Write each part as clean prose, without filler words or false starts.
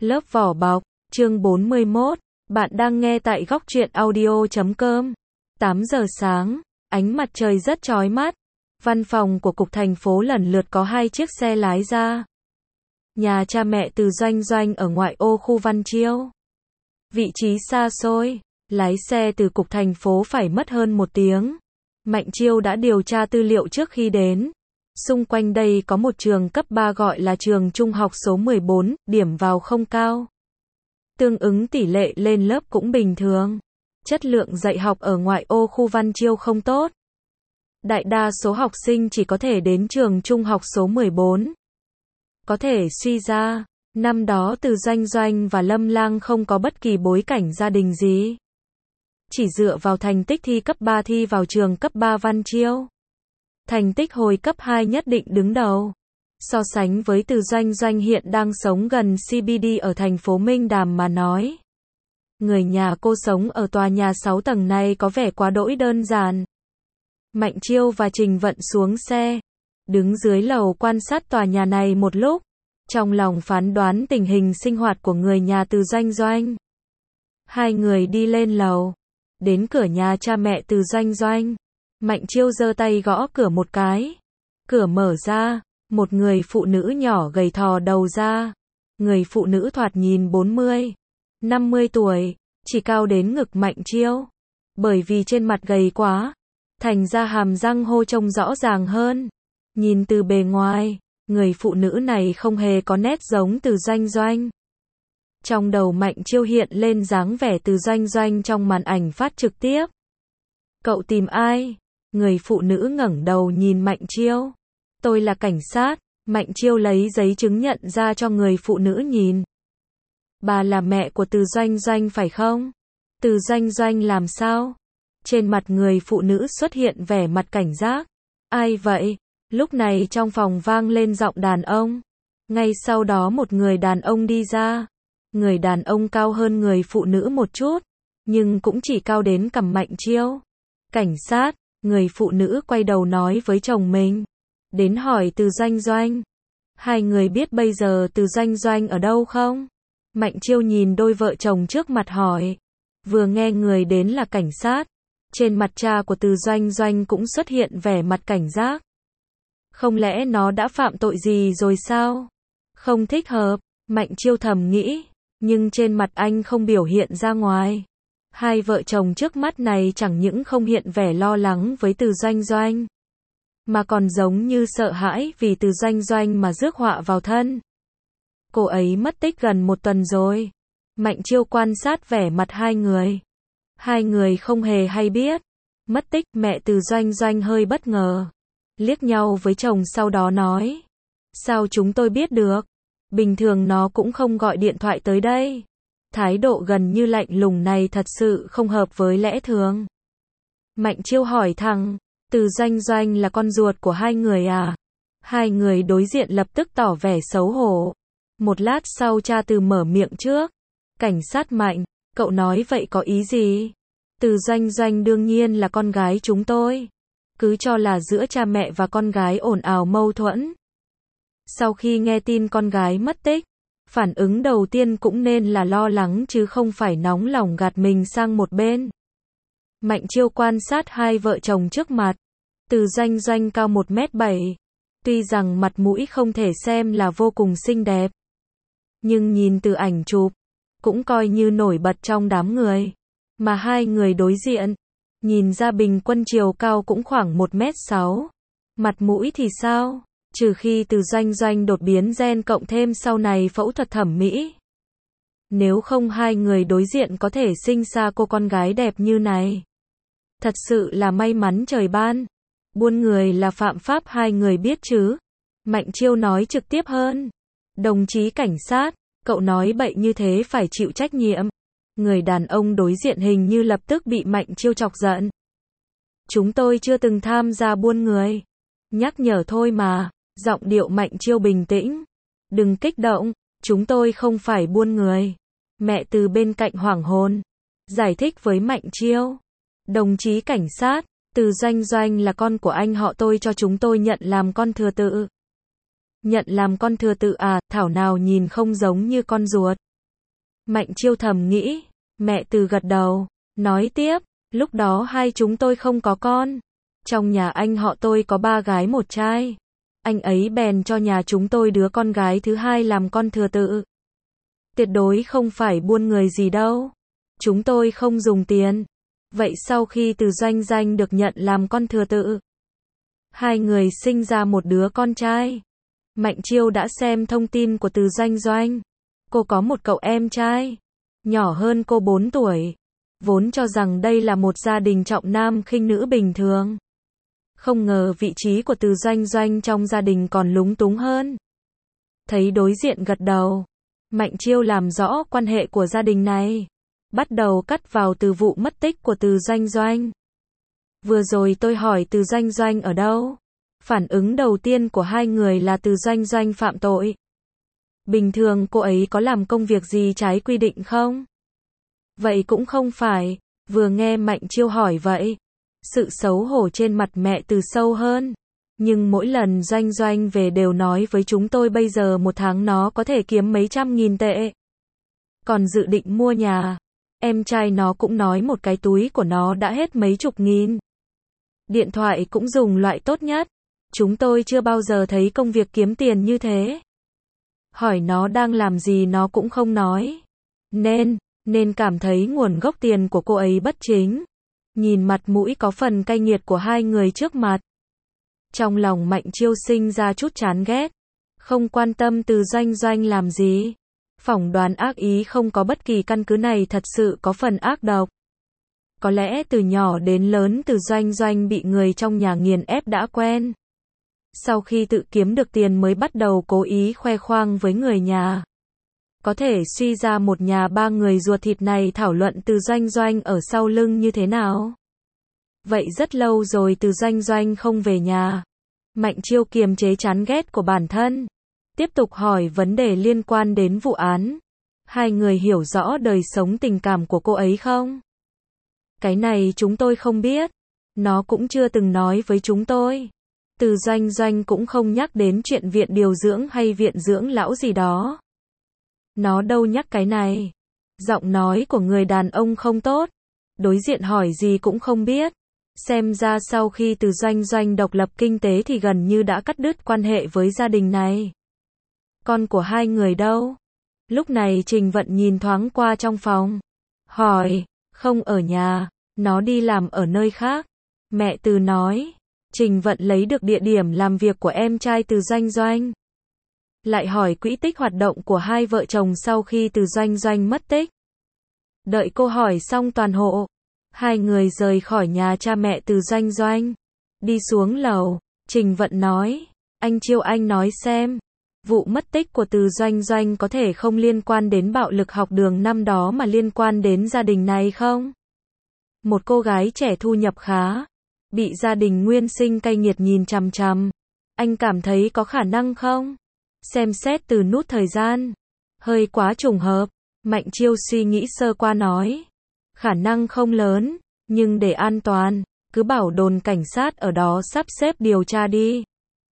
Lớp vỏ bọc, chương 41, bạn đang nghe tại góc truyện audio.com. 8 giờ sáng, ánh mặt trời rất chói mắt. Văn phòng của cục thành phố lần lượt có 2 chiếc xe lái ra. Nhà cha mẹ Từ Doanh Doanh ở ngoại ô khu Văn Chiêu. Vị trí xa xôi, lái xe từ cục thành phố phải mất hơn 1 tiếng. Mạnh Chiêu đã điều tra tư liệu trước khi đến. Xung quanh đây có một trường cấp 3 gọi là trường trung học số 14, điểm vào không cao. Tương ứng tỷ lệ lên lớp cũng bình thường. Chất lượng dạy học ở ngoại ô khu Văn Chiêu không tốt. Đại đa số học sinh chỉ có thể đến trường trung học số 14. Có thể suy ra, năm đó Từ Doanh Doanh và Lâm Lang không có bất kỳ bối cảnh gia đình gì. Chỉ dựa vào thành tích thi cấp 3 thi vào trường cấp 3 Văn Chiêu. Thành tích hồi cấp 2 nhất định đứng đầu. So sánh với Từ Doanh Doanh hiện đang sống gần CBD ở thành phố Minh Đàm mà nói. Người nhà cô sống ở tòa nhà 6 tầng này có vẻ quá đỗi đơn giản. Mạnh Chiêu và Trình Vận xuống xe. Đứng dưới lầu quan sát tòa nhà này một lúc. Trong lòng phán đoán tình hình sinh hoạt của người nhà Từ Doanh Doanh. Hai người đi lên lầu. Đến cửa nhà cha mẹ Từ Doanh Doanh. Mạnh Chiêu giơ tay gõ cửa một cái. Cửa mở ra, một người phụ nữ nhỏ gầy thò đầu ra. Người phụ nữ thoạt nhìn 40, 50 tuổi, chỉ cao đến ngực Mạnh Chiêu. Bởi vì trên mặt gầy quá, thành ra hàm răng hô trông rõ ràng hơn. Nhìn từ bề ngoài, người phụ nữ này không hề có nét giống Từ Doanh Doanh. Trong đầu Mạnh Chiêu hiện lên dáng vẻ Từ Doanh Doanh trong màn ảnh phát trực tiếp. Cậu tìm ai? Người phụ nữ ngẩng đầu nhìn Mạnh Chiêu. Tôi là cảnh sát. Mạnh Chiêu lấy giấy chứng nhận ra cho người phụ nữ nhìn. Bà là mẹ của Từ Doanh Doanh phải không? Từ Doanh Doanh làm sao? Trên mặt người phụ nữ xuất hiện vẻ mặt cảnh giác. Ai vậy? Lúc này trong phòng vang lên giọng đàn ông. Ngay sau đó một người đàn ông đi ra. Người đàn ông cao hơn người phụ nữ một chút, nhưng cũng chỉ cao đến cằm Mạnh Chiêu. Cảnh sát. Người phụ nữ quay đầu nói với chồng mình. Đến hỏi Từ Doanh Doanh. Hai người biết bây giờ Từ Doanh Doanh ở đâu không? Mạnh Chiêu nhìn đôi vợ chồng trước mặt hỏi. Vừa nghe người đến là cảnh sát. Trên mặt cha của Từ Doanh Doanh cũng xuất hiện vẻ mặt cảnh giác. Không lẽ nó đã phạm tội gì rồi sao? Không thích hợp, Mạnh Chiêu thầm nghĩ. Nhưng trên mặt anh không biểu hiện ra ngoài. Hai vợ chồng trước mắt này chẳng những không hiện vẻ lo lắng với Từ Doanh Doanh, mà còn giống như sợ hãi vì Từ Doanh Doanh mà rước họa vào thân. Cô ấy mất tích gần 1 tuần rồi. Mạnh Chiêu quan sát vẻ mặt hai người. Hai người không hề hay biết. Mất tích, mẹ Từ Doanh Doanh hơi bất ngờ. Liếc nhau với chồng sau đó nói. Sao chúng tôi biết được? Bình thường nó cũng không gọi điện thoại tới đây. Thái độ gần như lạnh lùng này thật sự không hợp với lẽ thường. Mạnh Chiêu hỏi thẳng, Từ Doanh Doanh là con ruột của hai người à? Hai người đối diện lập tức tỏ vẻ xấu hổ. Một lát sau cha Từ mở miệng trước. Cảnh sát Mạnh, cậu nói vậy có ý gì? Từ Doanh Doanh đương nhiên là con gái chúng tôi. Cứ cho là giữa cha mẹ và con gái ồn ào mâu thuẫn. Sau khi nghe tin con gái mất tích, phản ứng đầu tiên cũng nên là lo lắng chứ không phải nóng lòng gạt mình sang một bên. Mạnh Chiêu quan sát hai vợ chồng trước mặt. Từ Doanh Doanh cao 1m7. Tuy rằng mặt mũi không thể xem là vô cùng xinh đẹp, nhưng nhìn từ ảnh chụp, cũng coi như nổi bật trong đám người. Mà hai người đối diện, nhìn ra bình quân chiều cao cũng khoảng 1m6. Mặt mũi thì sao? Trừ khi Từ Doanh Doanh đột biến gen cộng thêm sau này phẫu thuật thẩm mỹ. Nếu không hai người đối diện có thể sinh ra cô con gái đẹp như này. Thật sự là may mắn trời ban. Buôn người là phạm pháp hai người biết chứ. Mạnh Chiêu nói trực tiếp hơn. Đồng chí cảnh sát, cậu nói bậy như thế phải chịu trách nhiệm. Người đàn ông đối diện hình như lập tức bị Mạnh Chiêu chọc giận. Chúng tôi chưa từng tham gia buôn người. Nhắc nhở thôi mà. Giọng điệu Mạnh Chiêu bình tĩnh. Đừng kích động, chúng tôi không phải buôn người. Mẹ Từ bên cạnh hoảng hồn. Giải thích với Mạnh Chiêu. Đồng chí cảnh sát, Từ Doanh Doanh là con của anh họ tôi cho chúng tôi nhận làm con thừa tự. Nhận làm con thừa tự à, thảo nào nhìn không giống như con ruột. Mạnh Chiêu thầm nghĩ. Mẹ Từ gật đầu, nói tiếp, lúc đó hai chúng tôi không có con. Trong nhà anh họ tôi có 3 gái 1 trai. Anh ấy bèn cho nhà chúng tôi đứa con gái thứ hai làm con thừa tự. Tuyệt đối không phải buôn người gì đâu. Chúng tôi không dùng tiền. Vậy sau khi Từ Doanh Doanh được nhận làm con thừa tự, hai người sinh ra một đứa con trai. Mạnh Chiêu đã xem thông tin của Từ Doanh Doanh. Cô có một cậu em trai, nhỏ hơn cô 4 tuổi. Vốn cho rằng đây là một gia đình trọng nam khinh nữ bình thường. Không ngờ vị trí của Từ Doanh Doanh trong gia đình còn lúng túng hơn. Thấy đối diện gật đầu, Mạnh Chiêu làm rõ quan hệ của gia đình này. Bắt đầu cắt vào từ vụ mất tích của Từ Doanh Doanh. Vừa rồi tôi hỏi Từ Doanh Doanh ở đâu. Phản ứng đầu tiên của hai người là Từ Doanh Doanh phạm tội. Bình thường cô ấy có làm công việc gì trái quy định không? Vậy cũng không phải. Vừa nghe Mạnh Chiêu hỏi vậy, sự xấu hổ trên mặt mẹ Từ sâu hơn. Nhưng mỗi lần Doanh Doanh về đều nói với chúng tôi bây giờ một tháng nó có thể kiếm mấy trăm nghìn tệ. Còn dự định mua nhà. Em trai nó cũng nói một cái túi của nó đã hết mấy chục nghìn. Điện thoại cũng dùng loại tốt nhất. Chúng tôi chưa bao giờ thấy công việc kiếm tiền như thế. Hỏi nó đang làm gì nó cũng không nói. Nên cảm thấy nguồn gốc tiền của cô ấy bất chính. Nhìn mặt mũi có phần cay nghiệt của hai người trước mặt, trong lòng Mạnh Chiêu sinh ra chút chán ghét. Không quan tâm Từ Doanh Doanh làm gì. Phỏng đoán ác ý không có bất kỳ căn cứ này thật sự có phần ác độc. Có lẽ từ nhỏ đến lớn Từ Doanh Doanh bị người trong nhà nghiền ép đã quen. Sau khi tự kiếm được tiền mới bắt đầu cố ý khoe khoang với người nhà. Có thể suy ra một nhà 3 người ruột thịt này thảo luận Từ Doanh Doanh ở sau lưng như thế nào. Vậy rất lâu rồi Từ Doanh Doanh không về nhà. Mạnh Chiêu kiềm chế chán ghét của bản thân. Tiếp tục hỏi vấn đề liên quan đến vụ án. Hai người hiểu rõ đời sống tình cảm của cô ấy không? Cái này chúng tôi không biết. Nó cũng chưa từng nói với chúng tôi. Từ Doanh Doanh cũng không nhắc đến chuyện viện điều dưỡng hay viện dưỡng lão gì đó. Nó đâu nhắc cái này. Giọng nói của người đàn ông không tốt. Đối diện hỏi gì cũng không biết. Xem ra sau khi Từ Doanh Doanh độc lập kinh tế thì gần như đã cắt đứt quan hệ với gia đình này. Con của hai người đâu? Lúc này Trình Vận nhìn thoáng qua trong phòng. Hỏi, không ở nhà, nó đi làm ở nơi khác. Mẹ Từ nói. Trình Vận lấy được địa điểm làm việc của em trai Từ Doanh Doanh. Lại hỏi quỹ tích hoạt động của hai vợ chồng sau khi Từ Doanh Doanh mất tích. Đợi cô hỏi xong toàn hộ, hai người rời khỏi nhà cha mẹ Từ Doanh Doanh. Đi xuống lầu, Trình Vận nói, anh Chiêu anh nói xem, vụ mất tích của Từ Doanh Doanh có thể không liên quan đến bạo lực học đường năm đó mà liên quan đến gia đình này không? Một cô gái trẻ thu nhập khá, bị gia đình nguyên sinh cay nghiệt nhìn chằm chằm. Anh cảm thấy có khả năng không? Xem xét từ nút thời gian. Hơi quá trùng hợp. Mạnh Chiêu suy nghĩ sơ qua nói. Khả năng không lớn, nhưng để an toàn, cứ bảo đồn cảnh sát ở đó sắp xếp điều tra đi.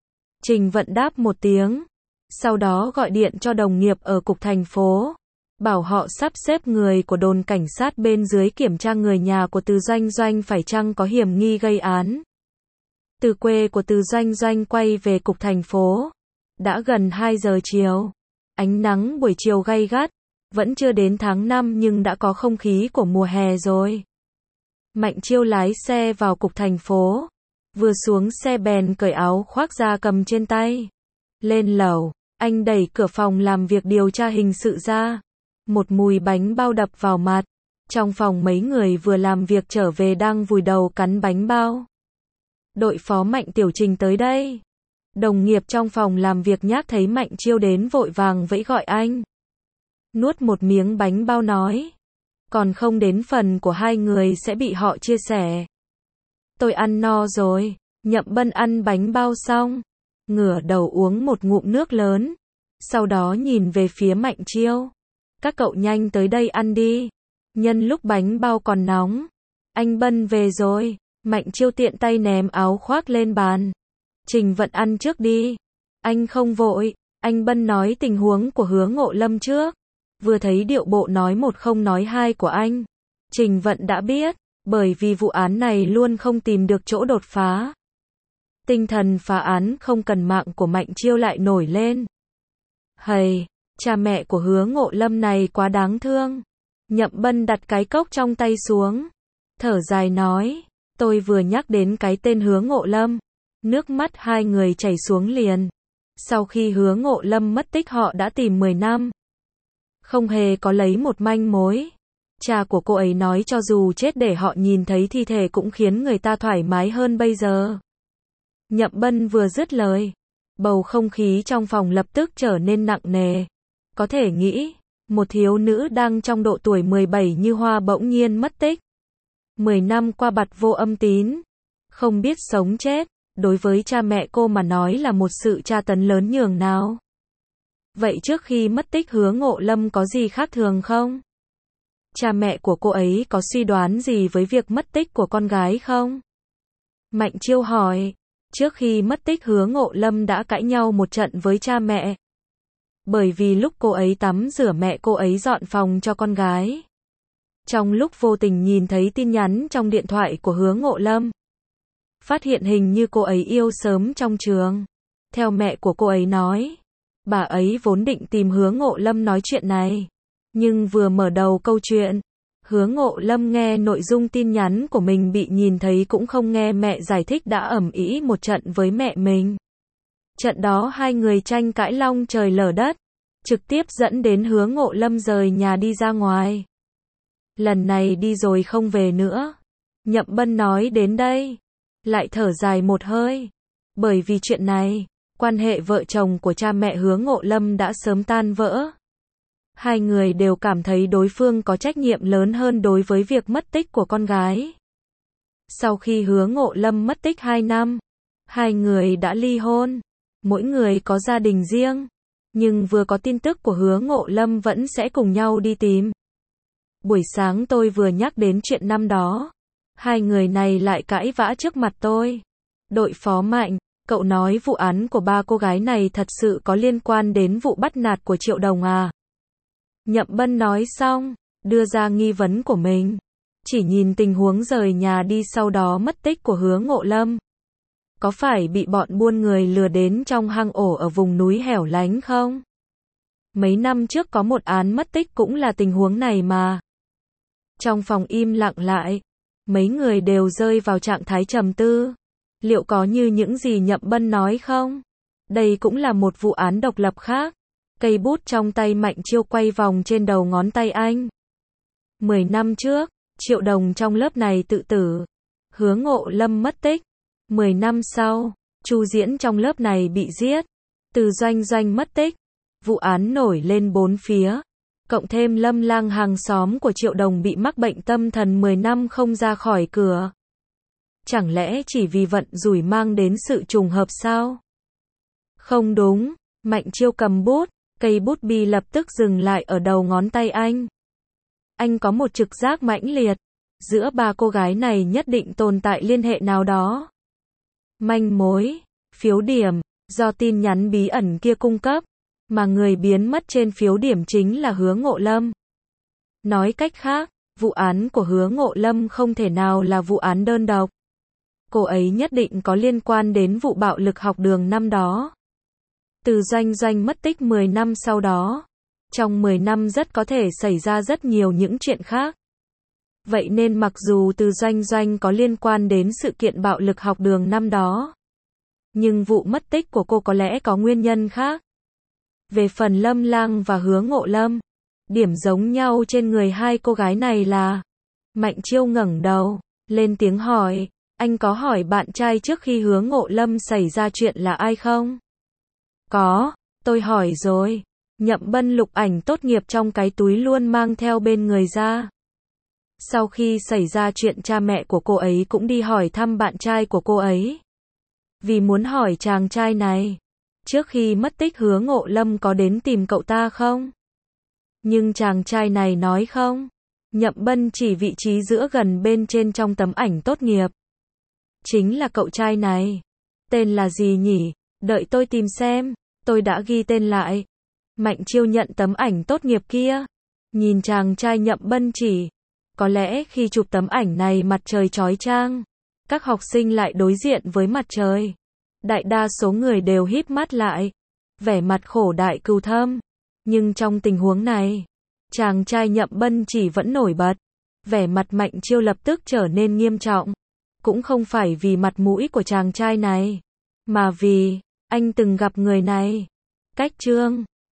Trình Vận đáp một tiếng. Sau đó gọi điện cho đồng nghiệp ở cục thành phố. Bảo họ sắp xếp người của đồn cảnh sát bên dưới kiểm tra người nhà của Từ Doanh Doanh phải chăng có hiểm nghi gây án. Từ quê của Từ Doanh Doanh quay về cục thành phố. Đã gần 2 giờ chiều. Ánh nắng buổi chiều gay gắt. Vẫn chưa đến tháng 5 nhưng đã có không khí của mùa hè rồi. Mạnh Chiêu lái xe vào cục thành phố. Vừa xuống xe bèn cởi áo khoác ra cầm trên tay. Lên lầu, anh đẩy cửa phòng làm việc điều tra hình sự ra. Một mùi bánh bao đập vào mặt. Trong phòng mấy người vừa làm việc trở về đang vùi đầu cắn bánh bao. Đội phó Mạnh Tiểu Trình tới đây. Đồng nghiệp trong phòng làm việc nhác thấy Mạnh Chiêu đến vội vàng vẫy gọi anh. Nuốt một miếng bánh bao nói. Còn không đến phần của hai người sẽ bị họ chia sẻ. Tôi ăn no rồi. Nhậm Bân ăn bánh bao xong, ngửa đầu uống một ngụm nước lớn. Sau đó nhìn về phía Mạnh Chiêu. Các cậu nhanh tới đây ăn đi. Nhân lúc bánh bao còn nóng. Anh Bân về rồi. Mạnh Chiêu tiện tay ném áo khoác lên bàn. Trình Vận ăn trước đi. Anh không vội. Anh Bân nói tình huống của Hứa Ngộ Lâm trước. Vừa thấy điệu bộ nói một không nói hai của anh, Trình Vận đã biết, bởi vì vụ án này luôn không tìm được chỗ đột phá. Tinh thần phá án không cần mạng của Mạnh Chiêu lại nổi lên. Hầy, cha mẹ của Hứa Ngộ Lâm này quá đáng thương. Nhậm Bân đặt cái cốc trong tay xuống, thở dài nói, tôi vừa nhắc đến cái tên Hứa Ngộ Lâm, nước mắt hai người chảy xuống liền. Sau khi Hứa Ngộ Lâm mất tích họ đã tìm 10 năm, không hề có lấy một manh mối. Cha của cô ấy nói cho dù chết để họ nhìn thấy thi thể cũng khiến người ta thoải mái hơn bây giờ. Nhậm Bân vừa dứt lời, bầu không khí trong phòng lập tức trở nên nặng nề. Có thể nghĩ, một thiếu nữ đang trong độ tuổi 17 như hoa bỗng nhiên mất tích. 10 năm qua bặt vô âm tín, không biết sống chết, đối với cha mẹ cô mà nói là một sự tra tấn lớn nhường nào. Vậy trước khi mất tích Hứa Ngộ Lâm có gì khác thường không? Cha mẹ của cô ấy có suy đoán gì với việc mất tích của con gái không? Mạnh Chiêu hỏi. Trước khi mất tích Hứa Ngộ Lâm đã cãi nhau một trận với cha mẹ. Bởi vì lúc cô ấy tắm rửa mẹ cô ấy dọn phòng cho con gái. Trong lúc vô tình nhìn thấy tin nhắn trong điện thoại của Hứa Ngộ Lâm, phát hiện hình như cô ấy yêu sớm trong trường. Theo mẹ của cô ấy nói, bà ấy vốn định tìm Hứa Ngộ Lâm nói chuyện này. Nhưng vừa mở đầu câu chuyện, Hứa Ngộ Lâm nghe nội dung tin nhắn của mình bị nhìn thấy cũng không nghe mẹ giải thích đã ầm ĩ một trận với mẹ mình. Trận đó hai người tranh cãi long trời lở đất, trực tiếp dẫn đến Hứa Ngộ Lâm rời nhà đi ra ngoài. Lần này đi rồi không về nữa. Nhậm Bân nói đến đây, lại thở dài một hơi. Bởi vì chuyện này, quan hệ vợ chồng của cha mẹ Hứa Ngộ Lâm đã sớm tan vỡ. Hai người đều cảm thấy đối phương có trách nhiệm lớn hơn đối với việc mất tích của con gái. Sau khi Hứa Ngộ Lâm mất tích 2 năm, hai người đã ly hôn, mỗi người có gia đình riêng, nhưng vừa có tin tức của Hứa Ngộ Lâm vẫn sẽ cùng nhau đi tìm. Buổi sáng tôi vừa nhắc đến chuyện năm đó, hai người này lại cãi vã trước mặt tôi. Đội phó Mạnh, cậu nói vụ án của ba cô gái này thật sự có liên quan đến vụ bắt nạt của Triệu Đồng à? Nhậm Bân nói xong, đưa ra nghi vấn của mình. Chỉ nhìn tình huống rời nhà đi sau đó mất tích của Hứa Ngộ Lâm. Có phải bị bọn buôn người lừa đến trong hang ổ ở vùng núi hẻo lánh không? Mấy năm trước có một án mất tích cũng là tình huống này mà. Trong phòng im lặng lại, mấy người đều rơi vào trạng thái trầm tư. Liệu có như những gì Nhậm Bân nói không? Đây cũng là một vụ án độc lập khác. Cây bút trong tay Mạnh Chiêu quay vòng trên đầu ngón tay anh. 10 năm trước, Triệu Đồng trong lớp này tự tử. Hứa Ngộ Lâm mất tích. 10 năm sau, Chu Diễn trong lớp này bị giết. Từ Doanh Doanh mất tích. Vụ án nổi lên bốn phía. Cộng thêm Lâm Lang hàng xóm của Triệu Đồng bị mắc bệnh tâm thần 10 năm không ra khỏi cửa. Chẳng lẽ chỉ vì vận rủi mang đến sự trùng hợp sao? Không đúng. Mạnh Chiêu cầm bút. Cây bút bi lập tức dừng lại ở đầu ngón tay anh. Anh có một trực giác mãnh liệt. Giữa ba cô gái này nhất định tồn tại liên hệ nào đó. Manh mối, phiếu điểm, do tin nhắn bí ẩn kia cung cấp. Mà người biến mất trên phiếu điểm chính là Hứa Ngộ Lâm. Nói cách khác, vụ án của Hứa Ngộ Lâm không thể nào là vụ án đơn độc. Cô ấy nhất định có liên quan đến vụ bạo lực học đường năm đó. Từ Doanh Doanh mất tích 10 năm sau đó. Trong 10 năm rất có thể xảy ra rất nhiều những chuyện khác. Vậy nên mặc dù Từ Doanh Doanh có liên quan đến sự kiện bạo lực học đường năm đó, nhưng vụ mất tích của cô có lẽ có nguyên nhân khác. Về phần Lâm Lang và Hứa Ngộ Lâm, điểm giống nhau trên người hai cô gái này là... Mạnh Chiêu ngẩng đầu, lên tiếng hỏi, anh có hỏi bạn trai trước khi Hứa Ngộ Lâm xảy ra chuyện là ai không? Có, tôi hỏi rồi. Nhậm Bân lục ảnh tốt nghiệp trong cái túi luôn mang theo bên người ra. Sau khi xảy ra chuyện cha mẹ của cô ấy cũng đi hỏi thăm bạn trai của cô ấy. Vì muốn hỏi chàng trai này, trước khi mất tích Hứa Ngộ Lâm có đến tìm cậu ta không? Nhưng chàng trai này nói không. Nhậm Bân chỉ vị trí giữa gần bên trên trong tấm ảnh tốt nghiệp. Chính là cậu trai này. Tên là gì nhỉ? Đợi tôi tìm xem. Tôi đã ghi tên lại. Mạnh Chiêu nhận tấm ảnh tốt nghiệp kia. Nhìn chàng trai Nhậm Bân Chỉ. Có lẽ khi chụp tấm ảnh này mặt trời chói chang, các học sinh lại đối diện với mặt trời. Đại đa số người đều híp mắt lại, vẻ mặt khổ đại cừu thâm. Nhưng trong tình huống này, chàng trai Nhậm Bân Chỉ vẫn nổi bật. Vẻ mặt Mạnh Chiêu lập tức trở nên nghiêm trọng. Cũng không phải vì mặt mũi của chàng trai này, mà vì anh từng gặp người này. Cách Trương